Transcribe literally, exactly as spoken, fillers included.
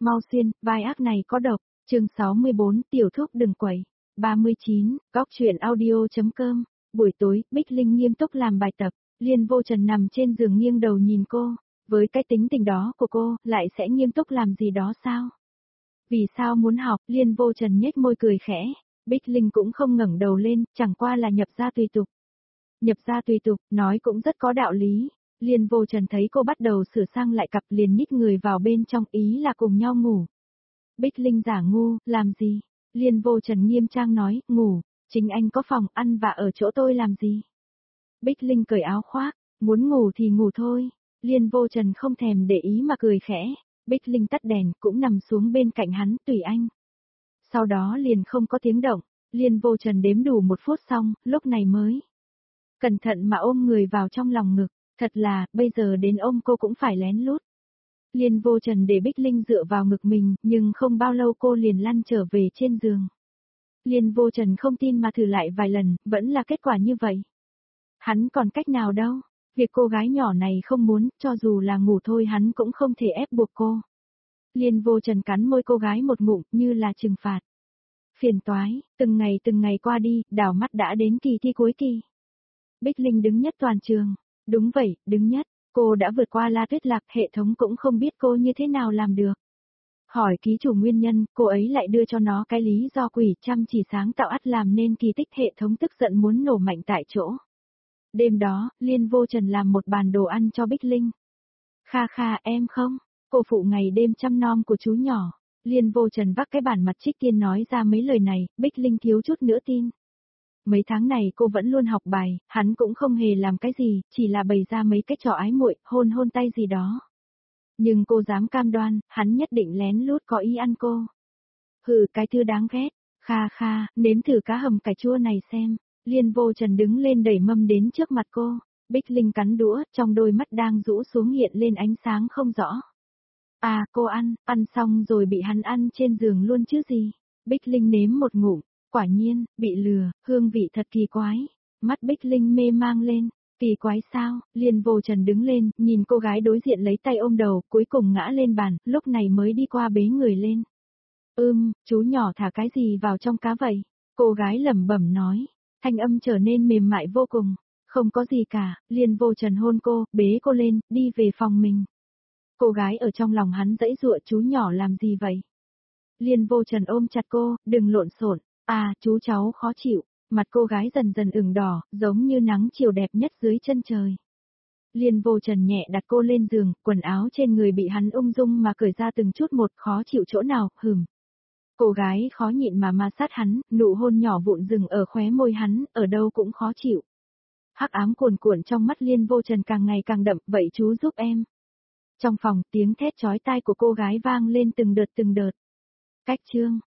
mau xuyên, vai ác này có độc. Chương sáu mươi bốn, tiểu thuốc đừng quẩy. ba mươi chín, góc truyện audio.com. Buổi tối, Bích Linh nghiêm túc làm bài tập, Liên Vô Trần nằm trên giường nghiêng đầu nhìn cô, với cái tính tình đó của cô, lại sẽ nghiêm túc làm gì đó sao? Vì sao muốn học? Liên Vô Trần nhếch môi cười khẽ, Bích Linh cũng không ngẩng đầu lên, chẳng qua là nhập gia tùy tục. Nhập gia tùy tục, nói cũng rất có đạo lý. Liên Vô Trần thấy cô bắt đầu sửa sang lại cặp liền nhích người vào bên trong, ý là cùng nhau ngủ. Bích Linh giả ngu, làm gì? Liên Vô Trần nghiêm trang nói, ngủ, chính anh có phòng ăn và ở chỗ tôi làm gì? Bích Linh cởi áo khoác, muốn ngủ thì ngủ thôi. Liên Vô Trần không thèm để ý mà cười khẽ, Bích Linh tắt đèn cũng nằm xuống bên cạnh hắn, tùy anh. Sau đó liền không có tiếng động, Liên Vô Trần đếm đủ một phút xong, lúc này mới cẩn thận mà ôm người vào trong lòng ngực, thật là, bây giờ đến ôm cô cũng phải lén lút. Liên Vô Trần để Bích Linh dựa vào ngực mình, nhưng không bao lâu cô liền lăn trở về trên giường. Liên Vô Trần không tin mà thử lại vài lần, vẫn là kết quả như vậy. Hắn còn cách nào đâu, việc cô gái nhỏ này không muốn, cho dù là ngủ thôi hắn cũng không thể ép buộc cô. Liên Vô Trần cắn môi cô gái một ngụm, như là trừng phạt. Phiền toái, từng ngày từng ngày qua đi, đảo mắt đã đến kỳ thi cuối kỳ. Bích Linh đứng nhất toàn trường. Đúng vậy, đứng nhất, cô đã vượt qua La Tuyết Lạc, hệ thống cũng không biết cô như thế nào làm được. Hỏi ký chủ nguyên nhân, cô ấy lại đưa cho nó cái lý do quỷ chăm chỉ sáng tạo ắt làm nên kỳ tích, hệ thống tức giận muốn nổ mạnh tại chỗ. Đêm đó, Liên Vô Trần làm một bàn đồ ăn cho Bích Linh. Kha kha em không, cô phụ ngày đêm chăm nom của chú nhỏ. Liên Vô Trần vác cái bản mặt trích tiên nói ra mấy lời này, Bích Linh thiếu chút nữa tin. Mấy tháng này cô vẫn luôn học bài, hắn cũng không hề làm cái gì, chỉ là bày ra mấy cái trò ái muội, hôn hôn tay gì đó. Nhưng cô dám cam đoan, hắn nhất định lén lút có ý ăn cô. Hừ, cái thứ đáng ghét, kha kha, nếm thử cá hầm cải chua này xem. Liên Vô Trần đứng lên đẩy mâm đến trước mặt cô, Bích Linh cắn đũa, trong đôi mắt đang rũ xuống hiện lên ánh sáng không rõ. À, cô ăn, ăn xong rồi bị hắn ăn trên giường luôn chứ gì. Bích Linh nếm một ngụm. Quả nhiên, bị lừa, hương vị thật kỳ quái. Mắt Bích Linh mê mang lên, kỳ quái sao? Liên Vô Trần đứng lên, nhìn cô gái đối diện lấy tay ôm đầu, cuối cùng ngã lên bàn, lúc này mới đi qua bế người lên. Ưm, chú nhỏ thả cái gì vào trong cá vậy? Cô gái lẩm bẩm nói, thanh âm trở nên mềm mại vô cùng. Không có gì cả, Liên Vô Trần hôn cô, bế cô lên, đi về phòng mình. Cô gái ở trong lòng hắn dãy dụa, chú nhỏ làm gì vậy? Liên Vô Trần ôm chặt cô, đừng lộn xộn. À, chú cháu khó chịu, mặt cô gái dần dần ửng đỏ, giống như nắng chiều đẹp nhất dưới chân trời. Liên Vô Trần nhẹ đặt cô lên giường, quần áo trên người bị hắn ung dung mà cởi ra từng chút một, khó chịu chỗ nào, hừm. Cô gái khó nhịn mà ma sát hắn, nụ hôn nhỏ vụn dừng ở khóe môi hắn, ở đâu cũng khó chịu. Hắc ám cuồn cuộn trong mắt Liên Vô Trần càng ngày càng đậm, vậy chú giúp em. Trong phòng, tiếng thét chói tai của cô gái vang lên từng đợt từng đợt. Cách chương.